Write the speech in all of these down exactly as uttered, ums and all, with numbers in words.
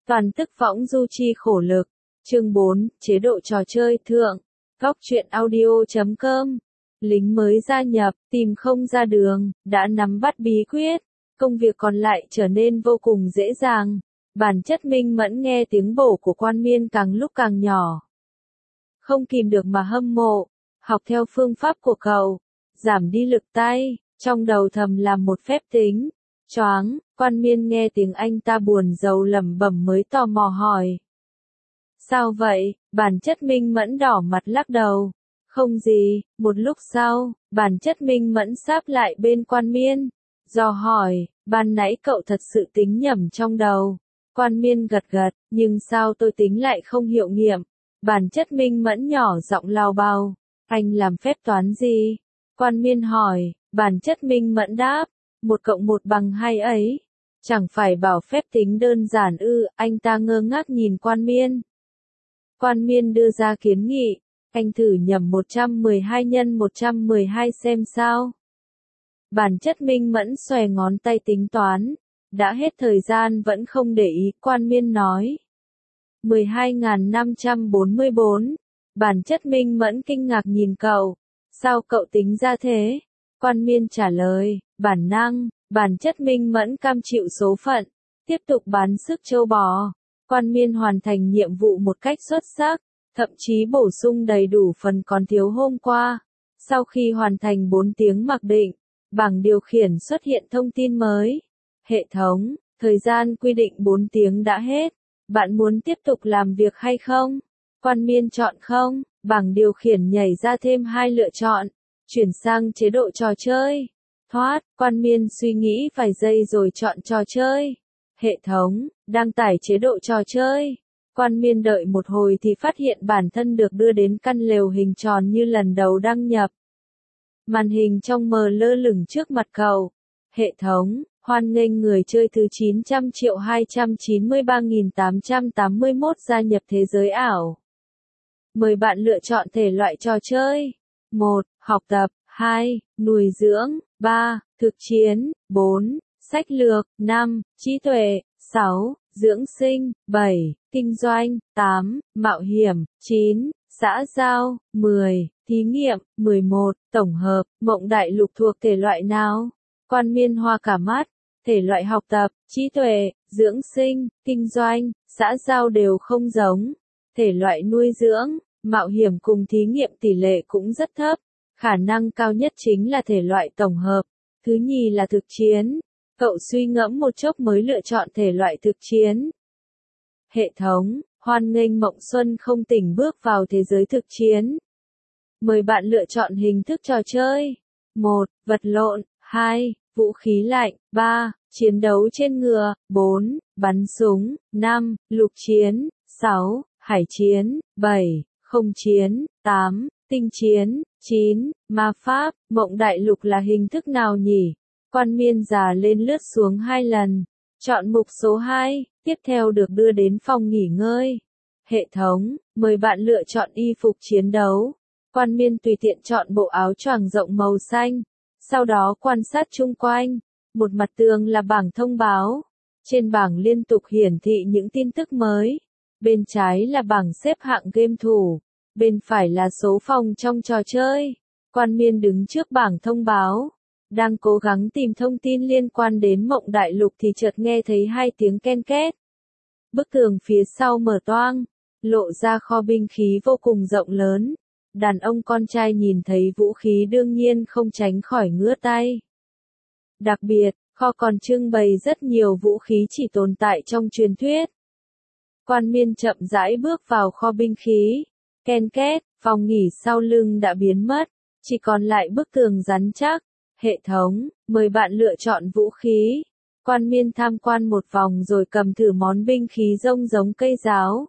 Toàn tức võng du chi khổ lực. Chương bốn, chế độ trò chơi thượng. Góc truyện audio chấm com. Lính mới gia nhập, tìm không ra đường, đã nắm bắt bí quyết. Công việc còn lại trở nên vô cùng dễ dàng. Bản chất minh mẫn nghe tiếng bổ của Quan Miên càng lúc càng nhỏ. Không kìm được mà hâm mộ. Học theo phương pháp của cậu. Giảm đi lực tay. Trong đầu thầm làm một phép tính. Choáng, Quan Miên nghe tiếng anh ta buồn rầu lẩm bẩm mới tò mò hỏi. Sao vậy? Bản chất minh mẫn đỏ mặt lắc đầu. Không gì, một lúc sau, bản chất minh mẫn sáp lại bên Quan Miên. Dò hỏi, ban nãy cậu thật sự tính nhầm trong đầu. Quan Miên gật gật, nhưng sao tôi tính lại không hiệu nghiệm? Bản chất minh mẫn nhỏ giọng lao bào. Anh làm phép toán gì? Quan Miên hỏi, bản chất minh mẫn đáp. Một cộng một bằng hai ấy. Chẳng phải bảo phép tính đơn giản ư, anh ta ngơ ngác nhìn Quan Miên. Quan Miên đưa ra kiến nghị, anh thử nhẩm một trăm mười hai nhân một trăm mười hai xem sao. Bản chất minh mẫn xòe ngón tay tính toán, đã hết thời gian vẫn không để ý, Quan Miên nói. mười hai nghìn năm trăm bốn mươi bốn, bản chất minh mẫn kinh ngạc nhìn cậu, sao cậu tính ra thế? Quan Miên trả lời, bản năng, bản chất minh mẫn cam chịu số phận, tiếp tục bán sức trâu bò. Quan Miên hoàn thành nhiệm vụ một cách xuất sắc, thậm chí bổ sung đầy đủ phần còn thiếu hôm qua. Sau khi hoàn thành bốn tiếng mặc định, bảng điều khiển xuất hiện thông tin mới. Hệ thống, thời gian quy định bốn tiếng đã hết. Bạn muốn tiếp tục làm việc hay không? Quan Miên chọn không, bảng điều khiển nhảy ra thêm hai lựa chọn. Chuyển sang chế độ trò chơi. Thoát, Quan Miên suy nghĩ vài giây rồi chọn trò chơi. Hệ thống, đăng tải chế độ trò chơi. Quan Miên đợi một hồi thì phát hiện bản thân được đưa đến căn lều hình tròn như lần đầu đăng nhập. Màn hình trong mờ lơ lửng trước mặt cậu. Hệ thống, hoan nghênh người chơi thứ chín trăm triệu hai trăm chín mươi ba nghìn tám trăm tám mươi mốt gia nhập thế giới ảo. Mời bạn lựa chọn thể loại trò chơi. một. Học tập. hai. Nuôi dưỡng. ba. Thực chiến. bốn. Sách lược. năm. Trí tuệ. sáu. Dưỡng sinh. bảy. Kinh doanh. tám. Mạo hiểm. chín. Xã giao. mười. Thí nghiệm. mười một. Tổng hợp. Mộng đại lục thuộc thể loại nào? Quan Miên hoa cả mắt. Thể loại học tập, trí tuệ, dưỡng sinh, kinh doanh, xã giao đều không giống. Thể loại nuôi dưỡng, mạo hiểm cùng thí nghiệm tỷ lệ cũng rất thấp. Khả năng cao nhất chính là thể loại tổng hợp. Thứ nhì là thực chiến. Cậu suy ngẫm một chốc mới lựa chọn thể loại thực chiến. Hệ thống, hoan nghênh Mộng Xuân không tỉnh bước vào thế giới thực chiến. Mời bạn lựa chọn hình thức trò chơi. một. Vật lộn. hai. Vũ khí lạnh. ba. Chiến đấu trên ngựa. bốn. Bắn súng. năm. Lục chiến. sáu. Hải chiến. bảy. Không chiến. tám. Tinh chiến. chín. Ma pháp. Mộng đại lục là hình thức nào nhỉ? Quan Miên già lên lướt xuống hai lần. Chọn mục số hai. Tiếp theo được đưa đến phòng nghỉ ngơi. Hệ thống, mời bạn lựa chọn y phục chiến đấu. Quan Miên tùy tiện chọn bộ áo choàng rộng màu xanh. Sau đó quan sát chung quanh. Một mặt tường là bảng thông báo. Trên bảng liên tục hiển thị những tin tức mới. Bên trái là bảng xếp hạng game thủ. Bên phải là số phòng trong trò chơi. Quan Miên đứng trước bảng thông báo. Đang cố gắng tìm thông tin liên quan đến Mộng đại lục thì chợt nghe thấy hai tiếng ken két. Bức tường phía sau mở toang. Lộ ra kho binh khí vô cùng rộng lớn. Đàn ông con trai nhìn thấy vũ khí đương nhiên không tránh khỏi ngứa tay. Đặc biệt, kho còn trưng bày rất nhiều vũ khí chỉ tồn tại trong truyền thuyết. Quan Miên chậm rãi bước vào kho binh khí. Ken két, phòng nghỉ sau lưng đã biến mất, chỉ còn lại bức tường rắn chắc. Hệ thống, mời bạn lựa chọn vũ khí. Quan Miên tham quan một vòng rồi cầm thử món binh khí rông giống cây giáo.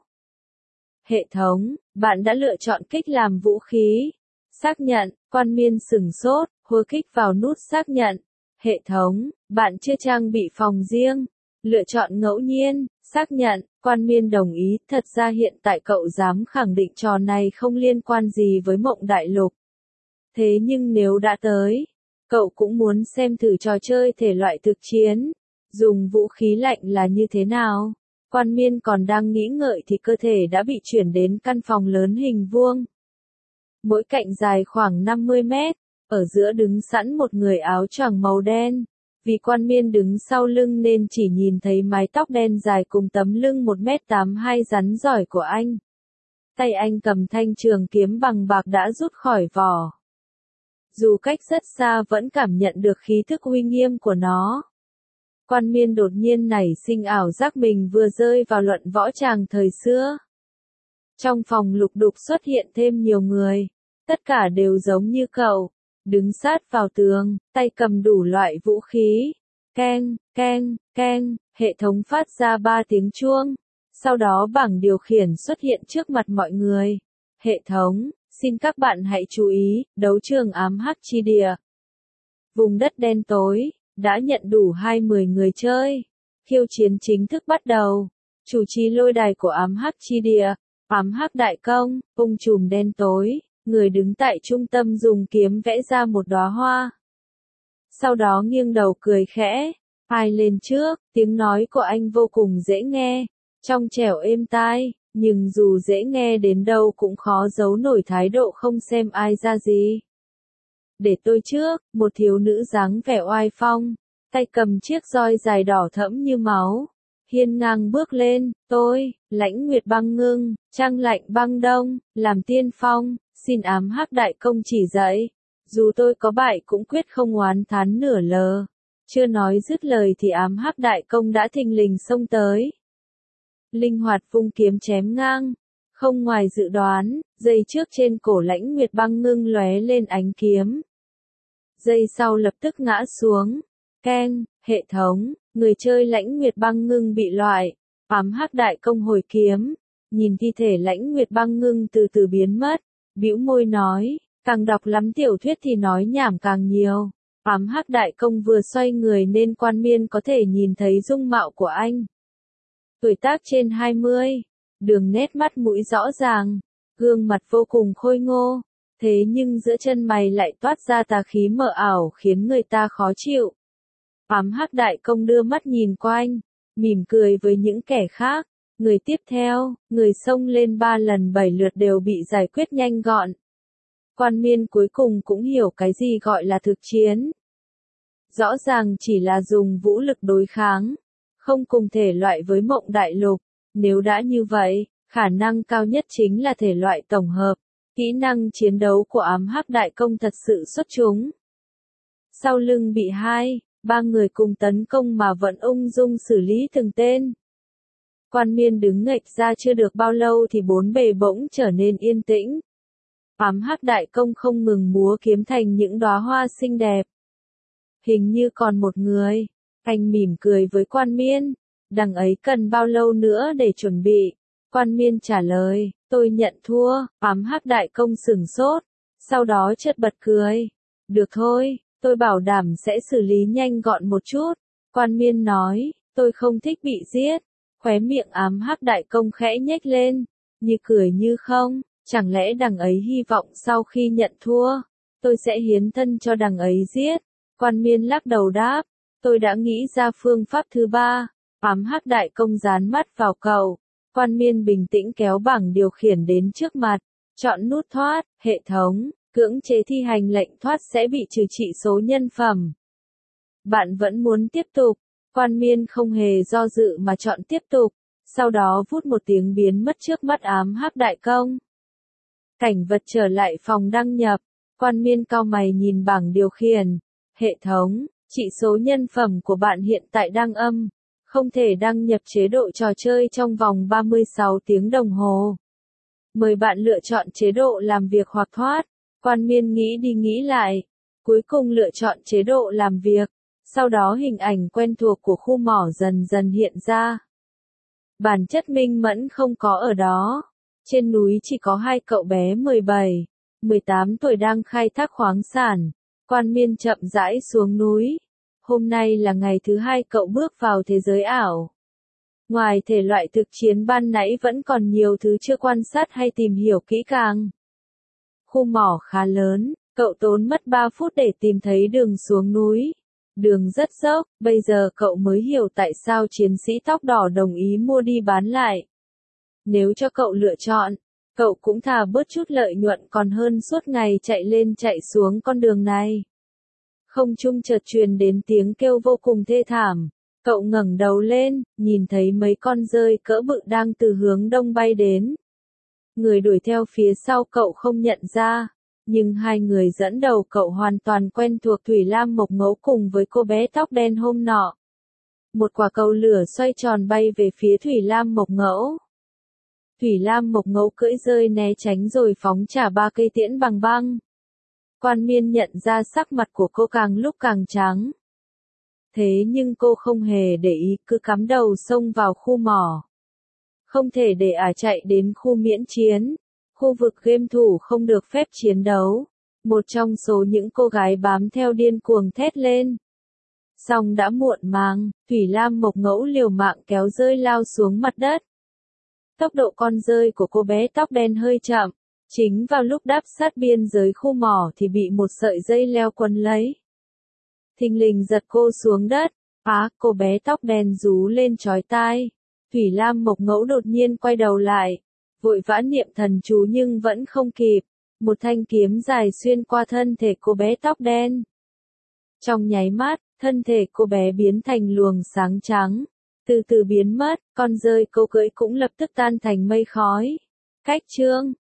Hệ thống, bạn đã lựa chọn kích làm vũ khí. Xác nhận, Quan Miên sửng sốt, hua kích vào nút xác nhận. Hệ thống, bạn chưa trang bị phòng riêng. Lựa chọn ngẫu nhiên, xác nhận, Quan Miên đồng ý, thật ra hiện tại cậu dám khẳng định trò này không liên quan gì với Mộng đại lục. Thế nhưng nếu đã tới, cậu cũng muốn xem thử trò chơi thể loại thực chiến. Dùng vũ khí lạnh là như thế nào? Quan Miên còn đang nghĩ ngợi thì cơ thể đã bị chuyển đến căn phòng lớn hình vuông. Mỗi cạnh dài khoảng năm mươi mét, ở giữa đứng sẵn một người áo choàng màu đen. Vì Quan Miên đứng sau lưng nên chỉ nhìn thấy mái tóc đen dài cùng tấm lưng một mét tám mươi hai rắn giỏi của anh. Tay anh cầm thanh trường kiếm bằng bạc đã rút khỏi vỏ. Dù cách rất xa vẫn cảm nhận được khí thức uy nghiêm của nó. Quan Miên đột nhiên nảy sinh ảo giác mình vừa rơi vào luận võ tràng thời xưa. Trong phòng lục đục xuất hiện thêm nhiều người. Tất cả đều giống như cậu. Đứng sát vào tường, tay cầm đủ loại vũ khí. Keng, keng, keng, hệ thống phát ra ba tiếng chuông. Sau đó bảng điều khiển xuất hiện trước mặt mọi người. Hệ thống, xin các bạn hãy chú ý, đấu trường ám hắc chi địa. Vùng đất đen tối, đã nhận đủ hai mươi người chơi. Khiêu chiến chính thức bắt đầu. Chủ trì lôi đài của ám hắc chi địa, ám hắc đại công, ung trùm đen tối. Người đứng tại trung tâm dùng kiếm vẽ ra một đóa hoa. Sau đó nghiêng đầu cười khẽ. Ai lên trước, tiếng nói của anh vô cùng dễ nghe. Trong trẻo êm tai, nhưng dù dễ nghe đến đâu cũng khó giấu nổi thái độ không xem ai ra gì. Để tôi trước, một thiếu nữ dáng vẻ oai phong, tay cầm chiếc roi dài đỏ thẫm như máu. Hiên ngang bước lên, tôi, Lãnh Nguyệt Băng Ngưng, Trăng Lạnh Băng Đông, làm tiên phong, xin ám hắc đại công chỉ dạy. Dù tôi có bại cũng quyết không oán thán nửa lờ. Chưa nói dứt lời thì ám hắc đại công đã thình lình xông tới. Linh hoạt vung kiếm chém ngang. Không ngoài dự đoán, dây trước trên cổ Lãnh Nguyệt Băng Ngưng lóe lên ánh kiếm. Dây sau lập tức ngã xuống. Keng, hệ thống, người chơi Lãnh Nguyệt Băng Ngưng bị loại. Ám hắc đại công hồi kiếm. Nhìn thi thể Lãnh Nguyệt Băng Ngưng từ từ biến mất. Bĩu môi nói, càng đọc lắm tiểu thuyết thì nói nhảm càng nhiều. Ám hắc đại công vừa xoay người nên Quan Miên có thể nhìn thấy dung mạo của anh. Tuổi tác trên hai mươi, đường nét mắt mũi rõ ràng, gương mặt vô cùng khôi ngô, thế nhưng giữa chân mày lại toát ra tà khí mờ ảo khiến người ta khó chịu. Ám hắc đại công đưa mắt nhìn quanh, mỉm cười với những kẻ khác. Người tiếp theo, người xông lên ba lần bảy lượt đều bị giải quyết nhanh gọn. Quan Miên cuối cùng cũng hiểu cái gì gọi là thực chiến. Rõ ràng chỉ là dùng vũ lực đối kháng, không cùng thể loại với Mộng Đại Lục. Nếu đã như vậy, khả năng cao nhất chính là thể loại tổng hợp. Kỹ năng chiến đấu của ám hắc đại công thật sự xuất chúng. Sau lưng bị hai, ba người cùng tấn công mà vẫn ung dung xử lý từng tên. Quan Miên đứng nghệch ra chưa được bao lâu thì bốn bề bỗng trở nên yên tĩnh. Ám hắc đại công không ngừng múa kiếm thành những đóa hoa xinh đẹp. Hình như còn một người. Anh mỉm cười với Quan Miên. Đằng ấy cần bao lâu nữa để chuẩn bị? Quan Miên trả lời, tôi nhận thua. Ám hắc đại công sửng sốt. Sau đó chợt bật cười. Được thôi, tôi bảo đảm sẽ xử lý nhanh gọn một chút. Quan Miên nói, tôi không thích bị giết. Khóe miệng ám hắc đại công khẽ nhếch lên, như cười như không, chẳng lẽ đằng ấy hy vọng sau khi nhận thua, tôi sẽ hiến thân cho đằng ấy giết. Quan Miên lắc đầu đáp, tôi đã nghĩ ra phương pháp thứ ba. Ám hắc đại công dán mắt vào cậu. Quan Miên bình tĩnh kéo bảng điều khiển đến trước mặt, chọn nút thoát, hệ thống, cưỡng chế thi hành lệnh thoát sẽ bị trừ trị số nhân phẩm. Bạn vẫn muốn tiếp tục? Quan Miên không hề do dự mà chọn tiếp tục, sau đó vút một tiếng biến mất trước mắt ám hắc đại công. Cảnh vật trở lại phòng đăng nhập, Quan Miên cau mày nhìn bảng điều khiển. Hệ thống, chỉ số nhân phẩm của bạn hiện tại đang âm, không thể đăng nhập chế độ trò chơi trong vòng ba mươi sáu tiếng đồng hồ. Mời bạn lựa chọn chế độ làm việc hoặc thoát. Quan Miên nghĩ đi nghĩ lại, cuối cùng lựa chọn chế độ làm việc. Sau đó hình ảnh quen thuộc của khu mỏ dần dần hiện ra. Bản chất minh mẫn không có ở đó. Trên núi chỉ có hai cậu bé mười bảy, mười tám tuổi đang khai thác khoáng sản. Quan Miên chậm rãi xuống núi. Hôm nay là ngày thứ hai cậu bước vào thế giới ảo. Ngoài thể loại thực chiến ban nãy vẫn còn nhiều thứ chưa quan sát hay tìm hiểu kỹ càng. Khu mỏ khá lớn, cậu tốn mất ba phút để tìm thấy đường xuống núi. Đường rất dốc, bây giờ cậu mới hiểu tại sao chiến sĩ tóc đỏ đồng ý mua đi bán lại. Nếu cho cậu lựa chọn, cậu cũng thà bớt chút lợi nhuận còn hơn suốt ngày chạy lên chạy xuống con đường này. Không trung chợt truyền đến tiếng kêu vô cùng thê thảm. Cậu ngẩng đầu lên, nhìn thấy mấy con dơi cỡ bự đang từ hướng đông bay đến. Người đuổi theo phía sau cậu không nhận ra, nhưng hai người dẫn đầu cậu hoàn toàn quen thuộc Thủy Lam Mộc Ngẫu cùng với cô bé tóc đen hôm nọ. Một quả cầu lửa xoay tròn bay về phía Thủy Lam Mộc Ngẫu. Thủy Lam Mộc Ngẫu cưỡi rơi né tránh rồi phóng trả ba cây tiễn bằng băng. Quan Miên nhận ra sắc mặt của cô càng lúc càng trắng. Thế nhưng cô không hề để ý, cứ cắm đầu xông vào khu mỏ. Không thể để ả chạy đến khu miễn chiến, khu vực game thủ không được phép chiến đấu. Một trong số những cô gái bám theo điên cuồng thét lên. Song đã muộn màng, Thủy Lam Mộc Ngẫu liều mạng kéo rơi lao xuống mặt đất. Tốc độ con rơi của cô bé tóc đen hơi chậm, chính vào lúc đáp sát biên giới khu mỏ thì bị một sợi dây leo quấn lấy. Thình lình giật cô xuống đất, á, cô bé tóc đen rú lên chói tai. Thủy Lam Mộc Ngẫu đột nhiên quay đầu lại, vội vã niệm thần chú nhưng vẫn không kịp. Một thanh kiếm dài xuyên qua thân thể cô bé tóc đen. Trong nháy mắt, thân thể cô bé biến thành luồng sáng trắng, từ từ biến mất, con dơi cô cưỡi cũng lập tức tan thành mây khói. Cách chương